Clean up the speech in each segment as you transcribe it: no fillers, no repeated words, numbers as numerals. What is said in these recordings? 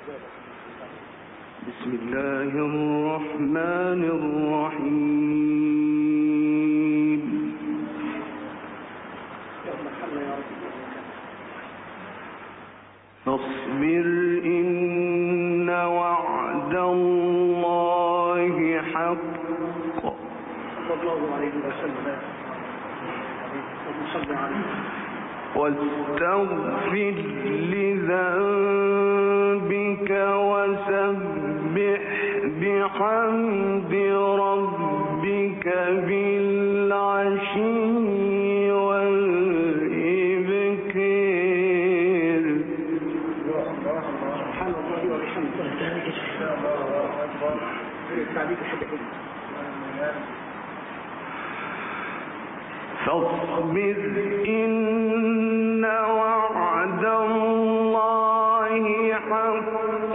بسم الله الرحمن الرحيم. فاصبر إن وعد الله حق واستغفر لذنبك وسبح بحمد ربك بالعشي والإبكار. سبحان الله وبحمده. فاصبر إن وعد الله حق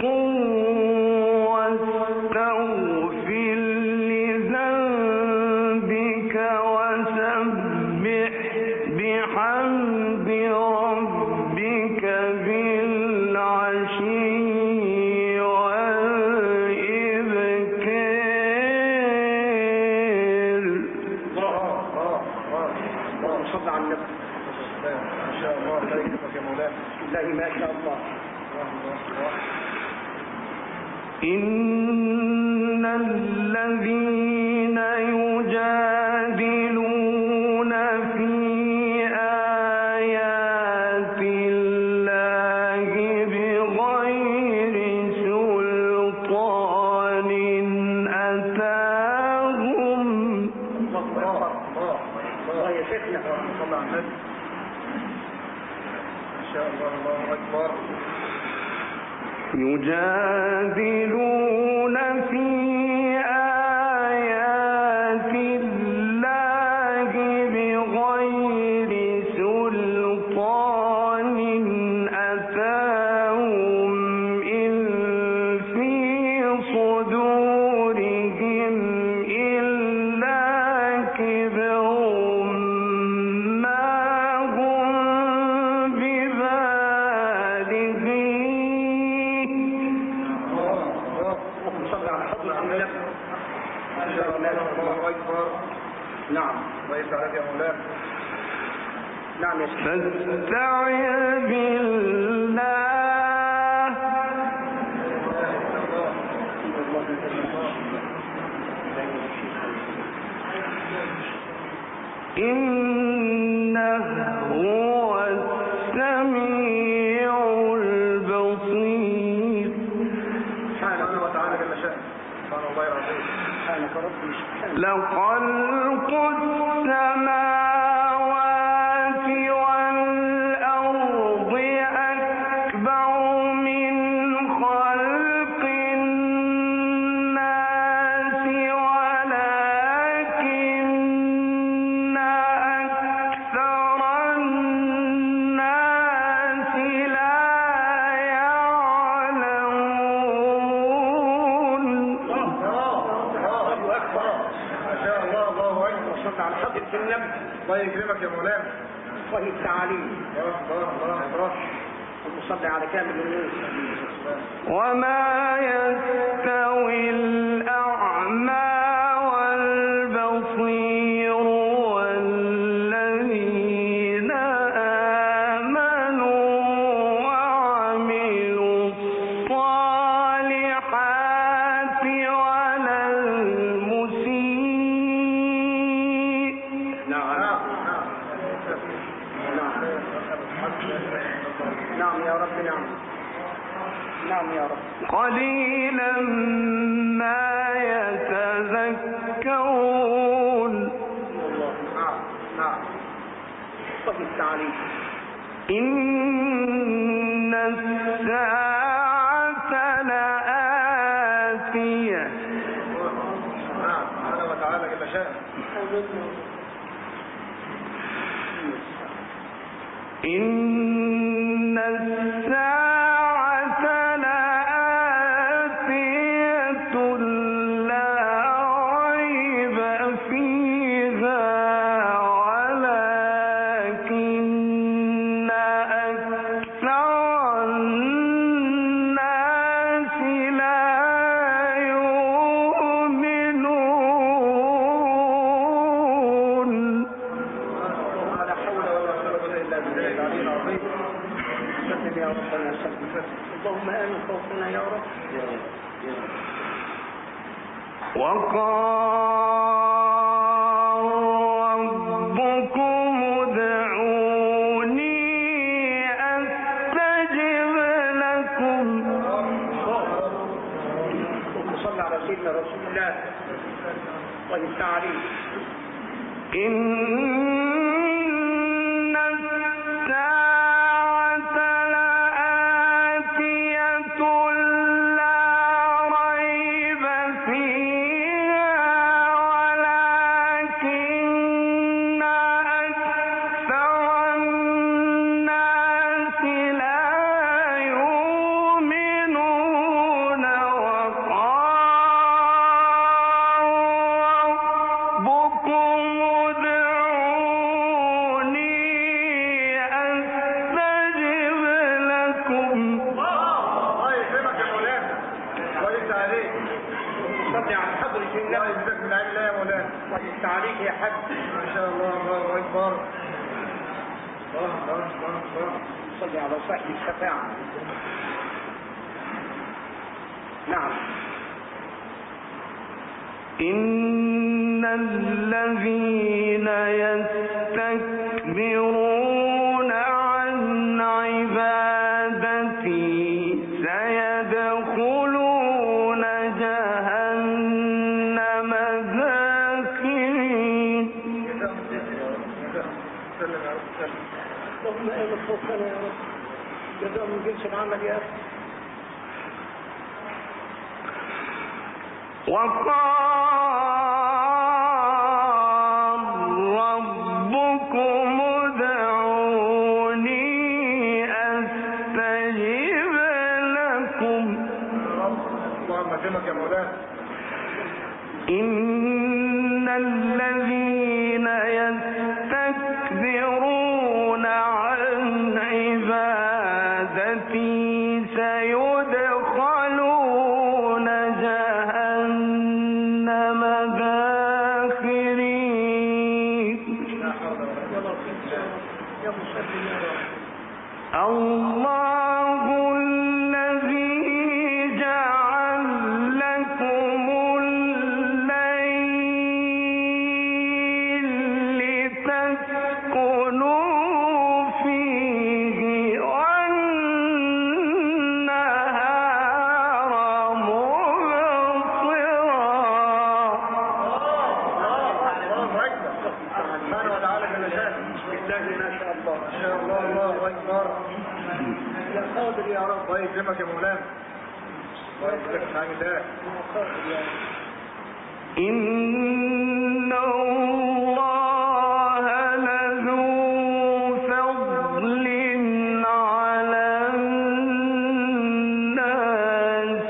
واستغفر لذنبك وسبح بحمد ربك بالعشي إن الذين يجادلون في آيات الله بغير سلطان أتاهم يجادلون في آيات الله بغير سلطان أتاهم إن في صدورهم إلا كبر ما هم نعم ويسعدك يا مولانا. نعم يا شيخ. فاستعذ بالله إنه هو السميع البصير. سبحانه وتعالى جل شأنه. سبحان الله العظيم. سبحانك ربي. لخلق السماوات والأرض أكبر من خلق الناس ولكن أكثر الناس لا يعلمون. على حضرة النبي. الله يكرمك يا مولانا. الله التعاليم. المصلي على كامل النور. وما يستوي الأعمى والبصير والذين آمنوا وعملوا الصالحات ولا المسيء. نعم يا رب. نعم. نعم يا رب. قليلا ما يتذكرون. نعم. طيب التعليم. إن الساعة لآتية. نعم. سبحانه وتعالى جل شأنه. إن الساعة لآتية لا ريب فيها ولكن أكثر الناس اللهم آمن خوفنا يا رب. وقال ربكم ادعوني أستجب لكم. اللهم صل على سيدنا رسول الله وانت عليه. إن الساعة لآتية لا ريب فيها ولكن أكثر الناس لا يؤمنون. وقال ربكم ادعوني أستجب لكم. الله يكرمك يا مولانا وانت عليه. صل على حضرة النبي. الله يجزاك من عين الله يا مولانا وانت عليك يا حاج. ما شاء الله. الله اكبر. الله صل على صاحب الشفاعة. نعم. إن الذين يستكبرون عن عبادتي سيدخلون جهنم داخرين. اللهم آمن خوفنا يا رب. جزاء من جنس العمل يا أخي. وقال ربكم ادعوني أستجب لكم. اللهم اكرمك يا مولانا. إن الذين يستكبرون عن عبادتي سيدخلون جهنم داخرين. لا حول ولا قوة إلا بالله. يا مسلم يا رب. الله الذي جعل لكم الليل لتسكنوا فيه والنهار مبصرا. الله أكبر. سبحانه وتعالى جل شأنه. بسم الله ما شاء الله. ما شاء الله. الله أكبر. يا قادر يا رب. الله يكرمك يا مولانا. الله يكرمك من عين الله. يا قادر يا رب. إن الله لذو فضل على الناس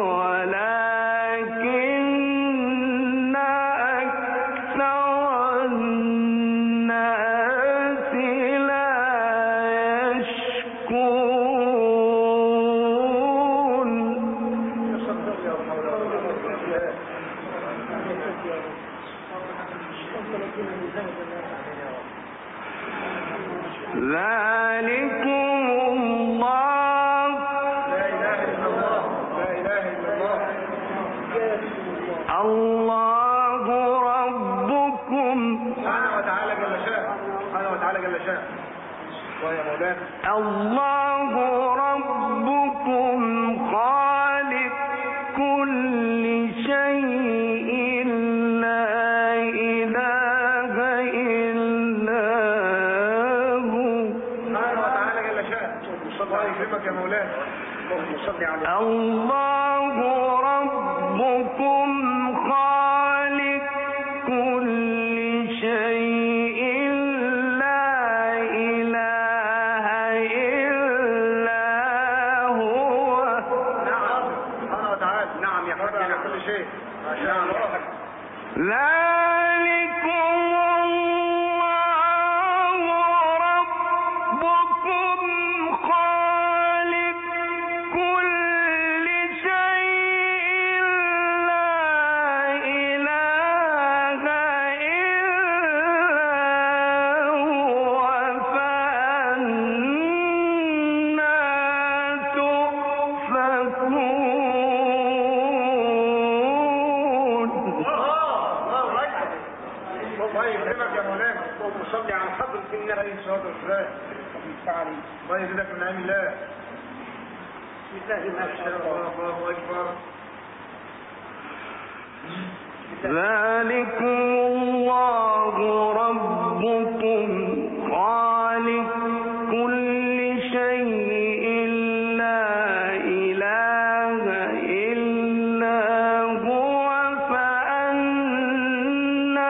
ولكن أكثر الناس لا يشكرون. يا صدق يا حول ولا قوة إلا بالله. ذلكم الله. لا إله إلا الله. لا إله إلا الله. الله ربكم. سبحانه وتعالى جل شأنه. سبحانه وتعالى جل شأنه. الله يا مولانا. الله ربكم خالق كل شيء لا إله إلا هو. سبحانه وتعالى جل شأنه. الله يكرمك يا مولانا. اللهم صل على الله ربكم خالق كل شيء لا إله إلا هو. نعم. سبحانه وتعالى. نعم يا حاج على كل شيء. ما شاء الله. ذلكم الله ربكم خالق كل شيء لا إله إلا هو فأنا تؤفكون. الله يكرمك يا مولانا. اللهم صل على حضرة النبي عليه الصلاة والسلام. الله يزيدك من نعم الله. بسم الله ما شاء الله. الله أكبر. ذلكم الله ربكم خالق كل شيء لا إله إلا هو فأنا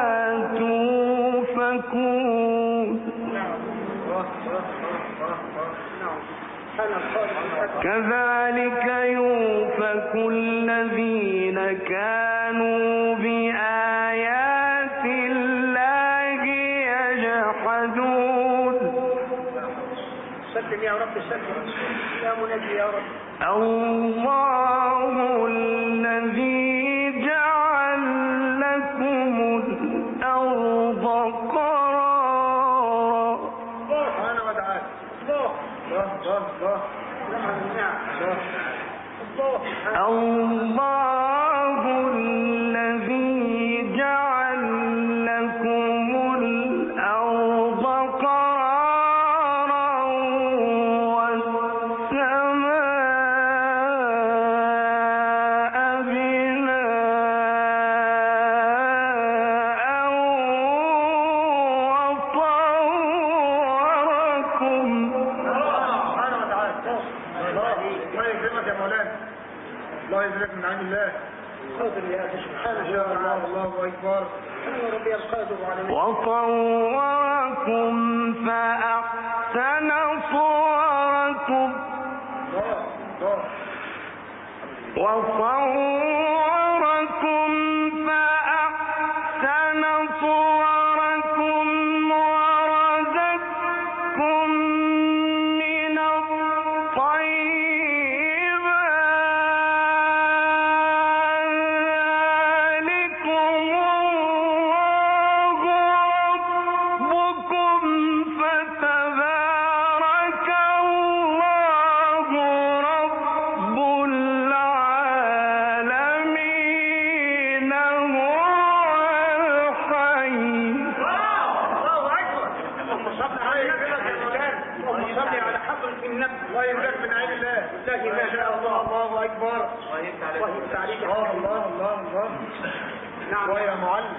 توفكون. كذلك يؤفك الذين كانوا بآيات الله يجحدون. سلم يا رب سلم يا منجي يا رب. الله الذي جعل لكم الأرض قرارا. سبحانه وتعالى. الله الذي جعل لكم الأرض قرارا والسماء بناء وصوركم. سبحانه وتعالى. الله يكرمك يا مولانا. الله يجزاك من عين الله. قادر يا اخي سبحانه وتعالى. الله اكبر. انا ربي القادر على وصوركم فأحسن صوركم. وصوركم فأحسن صوركم ورزقكم من الطيبات. فتبارك الله رب العالمين هو الحي. الله اكبر. اللهم صل على حضرة النبي. الله يبارك من عين الله. الله ما شاء الله. الله اكبر. الله يفتح عليك. الله الله الله الله. نعم يا معلم.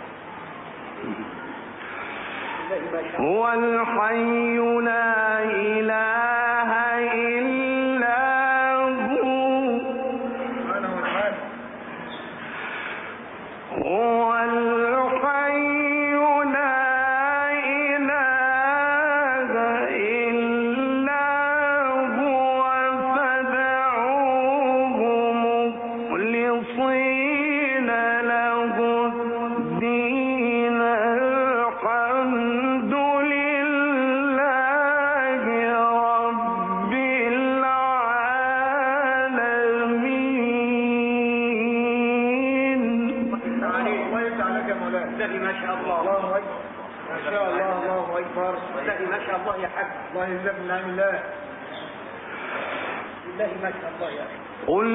هو الحي لا إله إلا هو. هو الحي لا إله إلا هو فادعوه مخلصين له الدين. الحمد لله رب العالمين. الله يفتح عليك يا مولانا. الذي ما شاء الله. الله اكبر. ما شاء الله. الله اكبر. الذي ما شاء الله يا حاج. الله يجزاك من عين الله. الذي ما شاء الله يا اخي. قل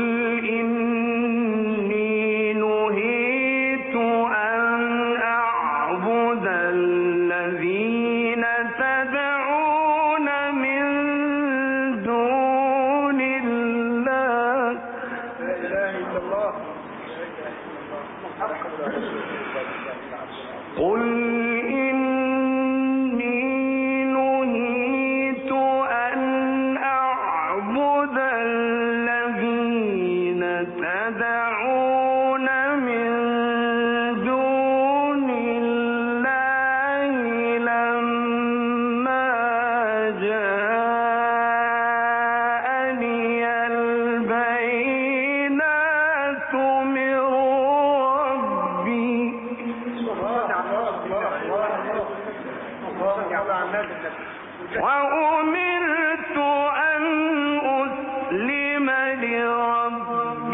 إني نهيت أن أعبد الذين تدعون من دون الله. لا اله الا الله. قل إني نهيت أن أعبد الذين تدعون من دون الله لما جاءني البينات من ربي. وأمرت أن أسلم لرب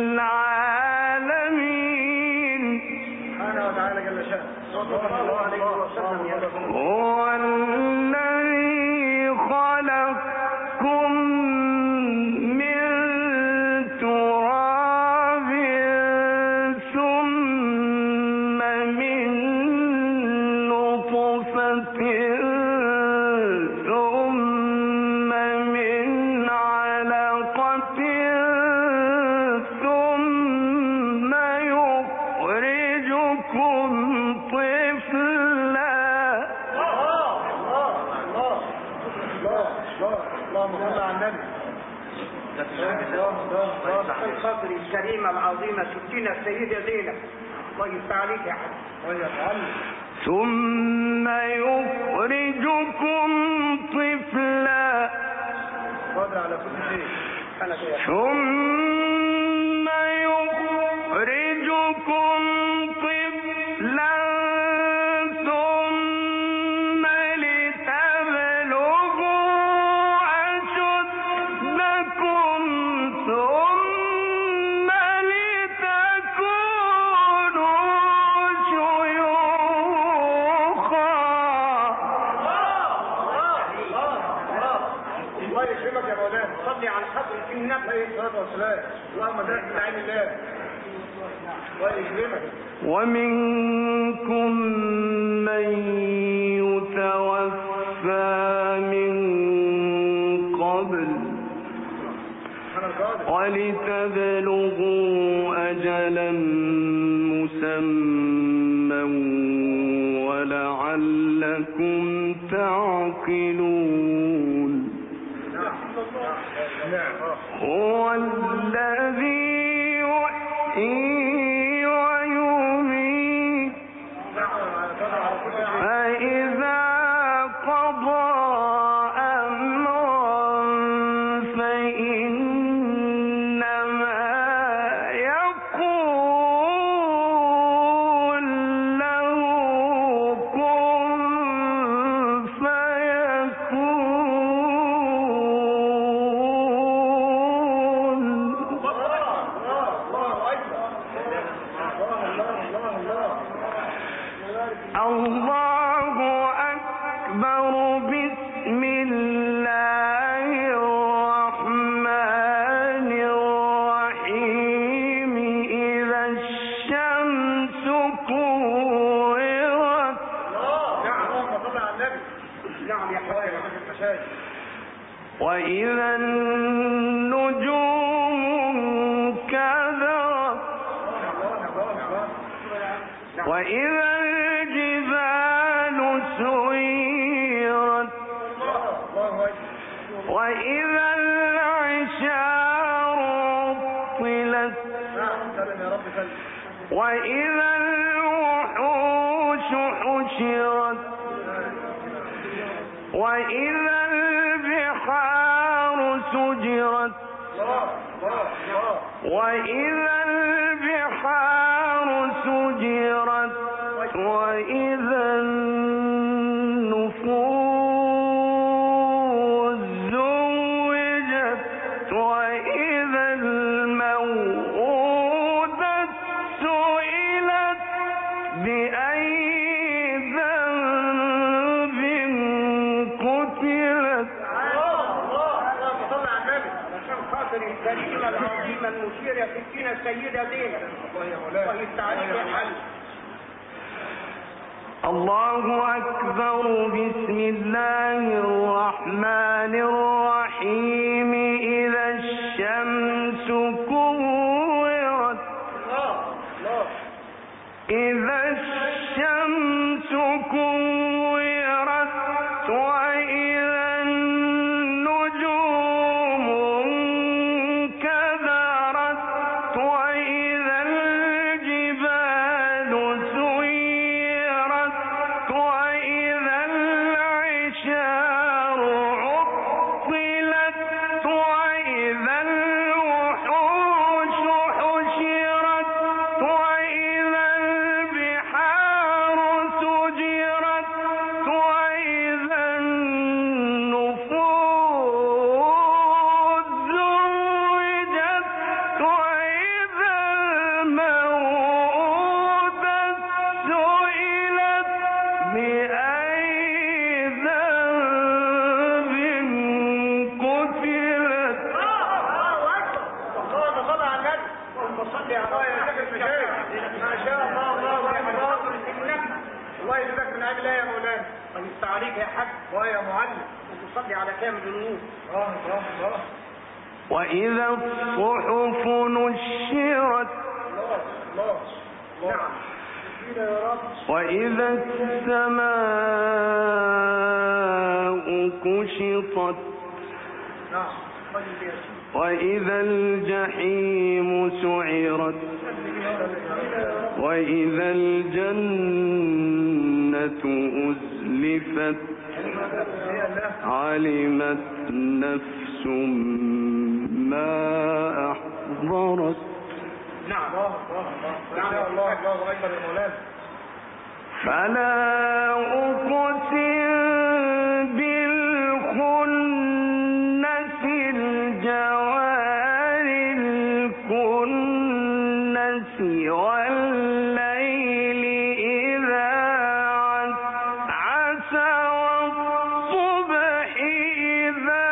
العالمين. سبحانه وتعالى جل شأنه. صلى الله عليه وسلم يا رب. هو الذي خلقكم من علقة ثم يخرجكم طفلا. اللهم صل على النبي. الخاطر الكريمة العظيمة ستنا السيدة زينب، الله يفتح عليك يا حاج. ثم يخرجكم طفلا. قادر على كل شيء. ثم يخرجكم طفلا ثم لتبلغوا أشدكم ثم لتكونوا شيوخا. الله يكرمك يا مولانا. صلي على حضرة النبي عليه الصلاة والسلام. اللهم بارك في عين الله. الله يكرمك. ومنكم من يتوفى من قبل ولتبلغوا أجلا مسمى ولعلكم تعقلون. هو الذي يحيي ويميت فإذا قضى أمرا فإنما يقول له كن فيكون. الله أكبر. بسم الله الرحمن الرحيم. إذا الشمس كورت. نعم يا حبيبي. وإذا النجوم انكدرت. وإذا الجبال سيرت. وإذا العشار عطلت. وإذا الوحوش حشرت. وإذا البحار سجرت. وإذا البحار سجرت. وإذا النفوس زوجت. وإذا الموءودة سئلت بأي ذنب قتلت. الكريمة العظيمة المشيرة ستنا السيدة زينب، الله يفتح عليك يا حاج. الله أكبر. بسم الله الرحمن الرحيم. إذا الشمس كورت. إذا الشمس كورت. وإذا النجوم انكدرت. وإذا الجبال سيرت. وإذا العشار عطلت. وإذا الوحوش حشرت. وإذا البحار سجرت. وإذا النفوس زوجت. وإذا الموءودة سئلت بأي ذنب قتلت. اللهم صل على النبي. اللهم صل على النبي. ما شاء الله. الله أكبر. الله يجزاك من عين الله يا مولانا. الله يفتح عليك يا حاج. يا معلم. وتصلي على كامل النور. وإذا الصحف نشرت نعم يا رب. وإذا السماء كشطت نعم وإذا الجحيم سعرت وإذا الجنة أزلفت علمت نفس ما أحضرت. نعم الله أكبر يا مولانا. فلا أقسم بالخنس الجوار الكنس والليل إذا عسعس والصبح إذا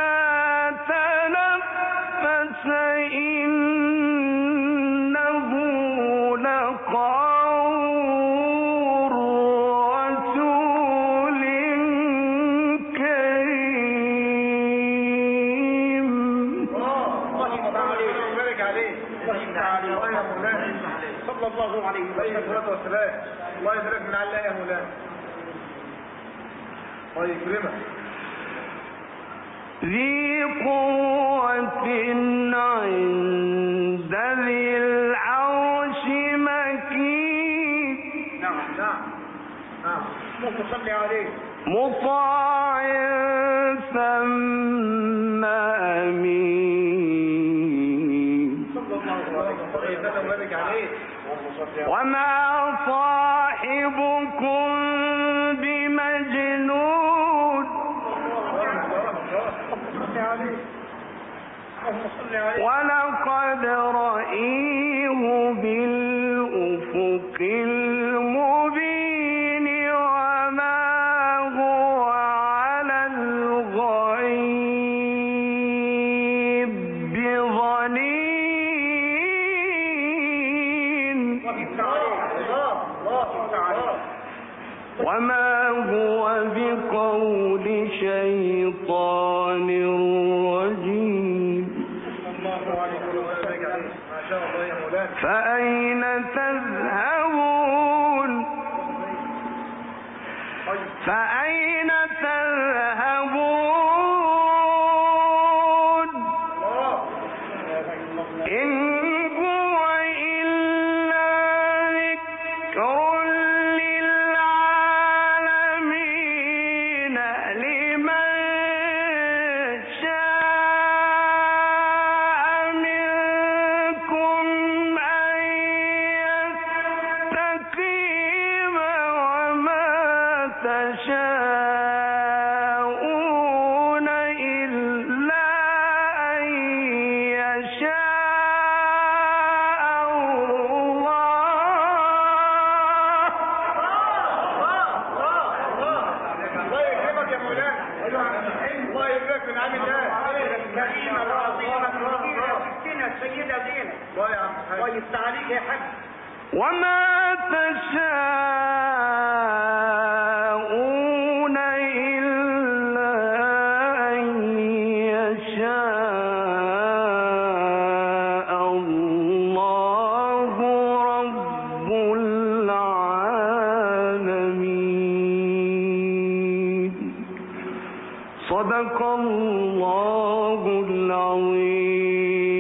تنفس إنه لقول رسول كريم. الله يبارك عليه. يا مولانا صلى الله عليه وسلم. الله يبارك من الله يا مولانا. الله يكرمك. ذي قوة عند ذي العرش مكين. نعم صل عليه. مطاع ثم أمين. صلى الله عليه وسلم. وما صاحبكم بمجنون ولقد رأيه بالأفق المبين وما هو على الغيب بضنين وما هو بقول شيطان رجيم. فأين تذهبون فأين تذهبون إن هو إلا ذكر للعالمين لمن شاء منكم أن يستقيم وما تشاءون إلا أن يشاء الله يكرمك يا مولانا. الله يبارك من عام الله. الكريمة العظيمة الكبيرة ستنا السيدة زينب. الله يا عم الله يفتح عليك يا حاج. وما تشاءون إلا أن يشاء الله رب العالمين. صدق الله العظيم.